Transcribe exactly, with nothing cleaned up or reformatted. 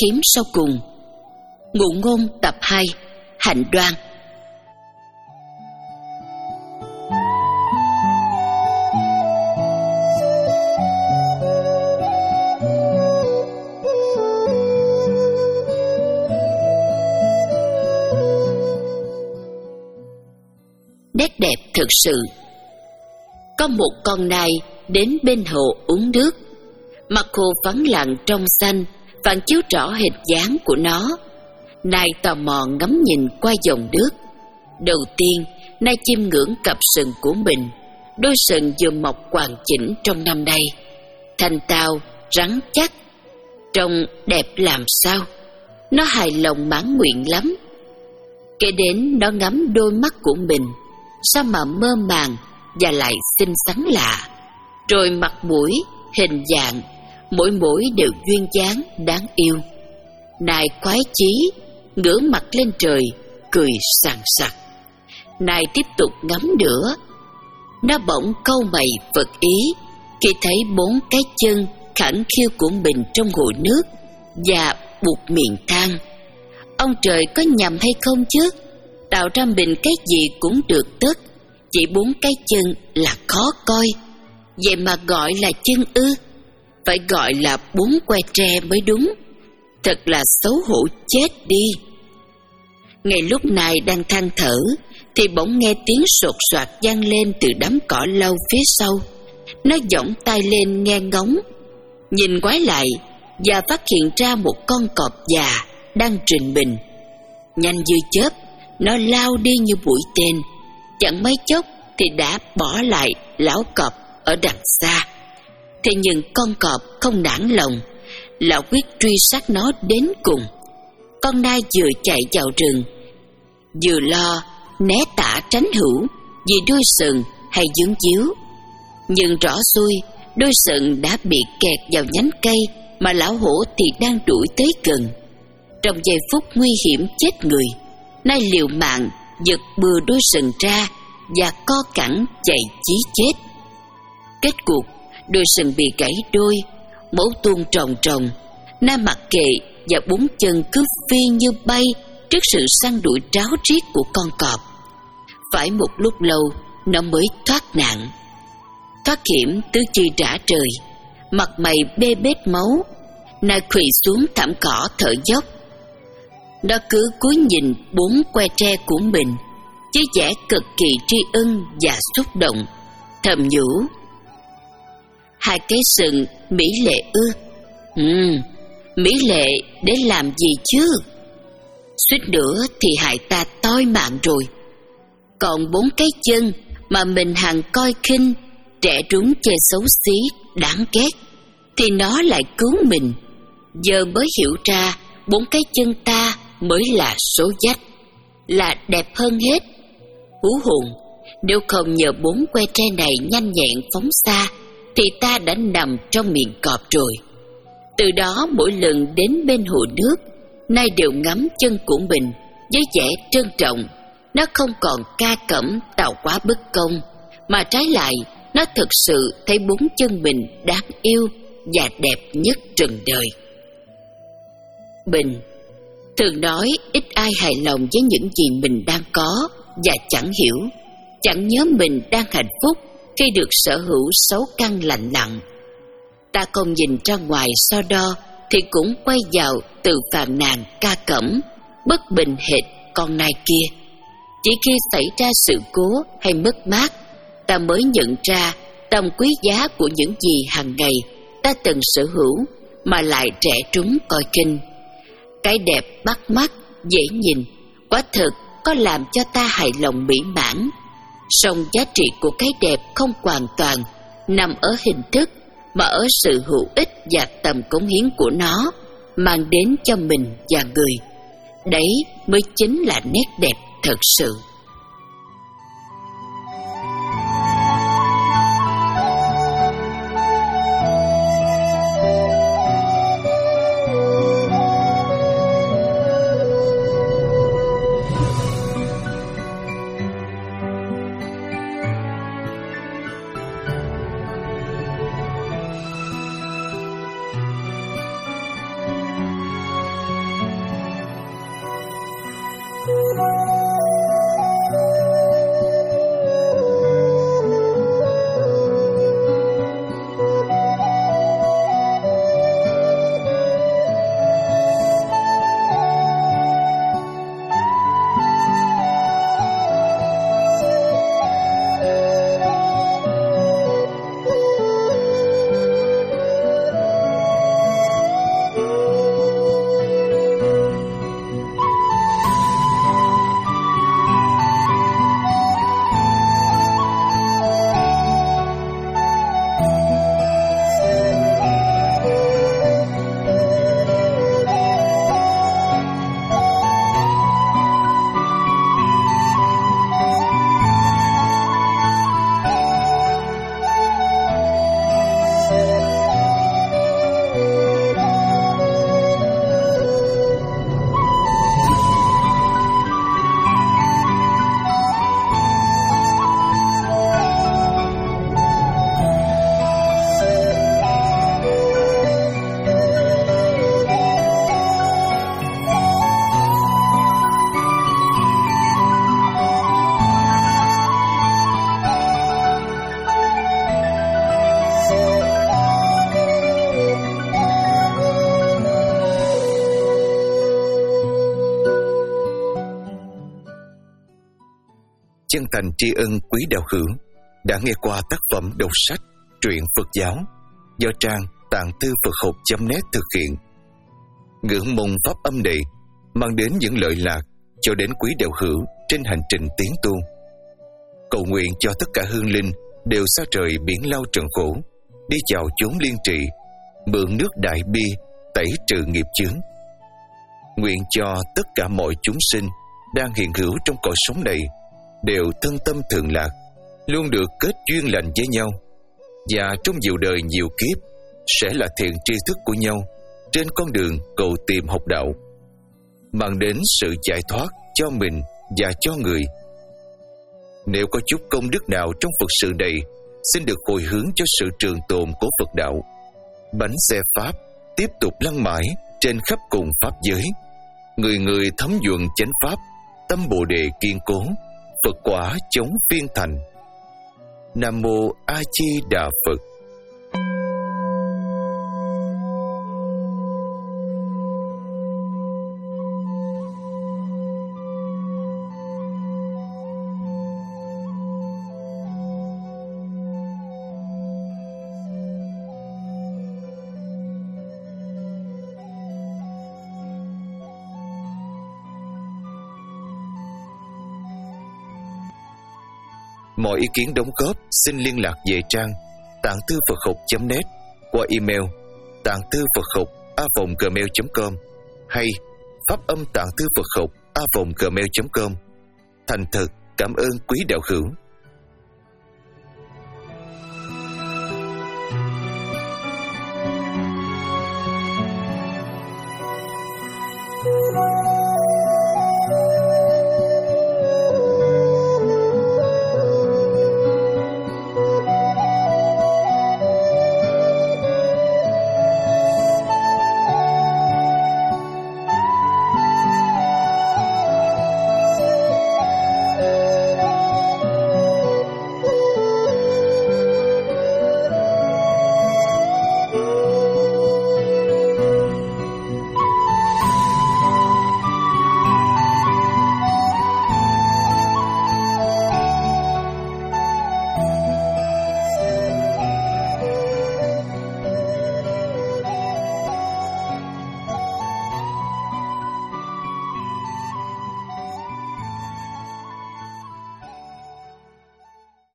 thím sau cùng. Ngụ ngôn tập hai, Hạnh đoan. Nét đẹp thực sự. Có một con nai đến bên hồ uống nước. Mặt hồ vắng lặng trong xanh, phản chiếu rõ hình dáng của nó. Nai tò mò ngắm nhìn qua dòng nước. Đầu tiên, nai chiêm ngưỡng cặp sừng của mình. Đôi sừng vừa mọc hoàn chỉnh trong năm nay, thanh tao, rắn chắc, trông đẹp làm sao. Nó hài lòng mãn nguyện lắm. Kế đến nó ngắm đôi mắt của mình, sao mà mơ màng và lại xinh xắn lạ. Rồi mặt mũi, hình dạng, mỗi mỗi đều duyên dáng đáng yêu. Nai khoái chí, ngửa mặt lên trời, cười sằng sặc. Nai tiếp tục ngắm nữa. Nó bỗng cau mày vật ý khi thấy bốn cái chân khẳng khiu của mình trong hồ nước và buộc miệng than: ông trời có nhầm hay không chứ? Tạo ra mình cái gì cũng được tất, chỉ bốn cái chân là khó coi. Vậy mà gọi là chân ư? Phải gọi là bốn que tre mới đúng. Thật là xấu hổ chết đi. Ngay lúc này đang than thở thì bỗng nghe tiếng sột soạt vang lên từ đám cỏ lau phía sau. Nó giỏng tay lên nghe ngóng, nhìn quái lại và phát hiện ra một con cọp già đang rình mình. Nhanh như chớp, nó lao đi như mũi tên. Chẳng mấy chốc thì đã bỏ lại lão cọp ở đằng xa. Thế nhưng con cọp không nản lòng, lão quyết truy sát nó đến cùng. Con nai vừa chạy vào rừng, vừa lo né tả tránh hữu vì đôi sừng hay dướng díu. Nhưng rõ xui, đôi sừng đã bị kẹt vào nhánh cây mà lão hổ thì đang đuổi tới gần. Trong giây phút nguy hiểm chết người, nai liều mạng giật bừa đôi sừng ra và co cẳng chạy chí chết. Kết cục, đôi sừng bị gãy đôi, máu tuôn trồng trồng. Nai mặc kệ và bốn chân cứ phi như bay trước sự săn đuổi ráo riết của con cọp. Phải một lúc lâu nó mới thoát nạn. Thoát hiểm tứ chi rã rời, mặt mày bê bết máu. Nai khuỵu xuống thảm cỏ thở dốc. Nó cứ cúi nhìn bốn que tre của mình với vẻ cực kỳ tri ân và xúc động, thầm nhủ: hai cái sừng mỹ lệ ư? Ừ, mỹ lệ để làm gì chứ? Suýt nữa thì hại ta toi mạng rồi. Còn bốn cái chân mà mình hằng coi khinh, trẻ trúng chê xấu xí, đáng ghét, thì nó lại cứu mình. Giờ mới hiểu ra bốn cái chân ta mới là số dách, là đẹp hơn hết. Hú hồn, nếu không nhờ bốn que tre này nhanh nhẹn phóng xa thì ta đã nằm trong miệng cọp rồi. Từ đó mỗi lần đến bên hồ nước, Nai đều ngắm chân của mình với vẻ trân trọng. Nó không còn ca cẩm tạo quá bất công, mà trái lại nó thực sự thấy bốn chân mình đáng yêu và đẹp nhất trần đời. Bình thường nói ít ai hài lòng với những gì mình đang có và chẳng hiểu, chẳng nhớ mình đang hạnh phúc khi được sở hữu sáu căn lành lặn. Ta không nhìn ra ngoài so đo thì cũng quay vào từ phàn nàn ca cẩm, bất bình hệt con nai kia. Chỉ khi xảy ra sự cố hay mất mát, ta mới nhận ra tầm quý giá của những gì hàng ngày ta từng sở hữu mà lại trẻ trúng coi kinh. Cái đẹp bắt mắt, dễ nhìn, quả thực có làm cho ta hài lòng mỹ mãn. Song giá trị của cái đẹp không hoàn toàn nằm ở hình thức, mà ở sự hữu ích và tầm cống hiến của nó mang đến cho mình và người. Đấy mới chính là nét đẹp thật sự. chân thành tri ân quý đạo hữu đã nghe qua tác phẩm đọc sách truyện Phật giáo do trang tạng thư Phật học chấm net thực hiện. Ngưỡng mong pháp âm này mang đến những lợi lạc cho đến quý đạo hữu trên hành trình tiến tu. Cầu nguyện cho tất cả hương linh đều xa trời biển lao trần khổ, đi vào chốn liên trị, mượn nước đại bi tẩy trừ nghiệp chướng. Nguyện cho tất cả mọi chúng sinh đang hiện hữu trong cõi sống này đều thân tâm thường lạc, luôn được kết duyên lành với nhau, và trong nhiều đời nhiều kiếp sẽ là thiện tri thức của nhau trên con đường cầu tìm học đạo, mang đến sự giải thoát cho mình và cho người. Nếu có chút công đức nào trong Phật sự này, xin được hồi hướng cho sự trường tồn của Phật đạo. Bánh xe Pháp tiếp tục lăn mãi trên khắp cùng Pháp giới, người người thấm nhuận chánh Pháp, tâm Bồ Đề kiên cố, Phật quả chống phiên thành. Nam Mô A Di Đà Phật. Mọi ý kiến đóng góp xin liên lạc về trang tạng thư Phật học chấm net qua email tạng thư Phật học a vòng gmail chấm com hay pháp âm tạng thư Phật học a vòng gmail chấm com. Thành thật cảm ơn quý đạo hữu.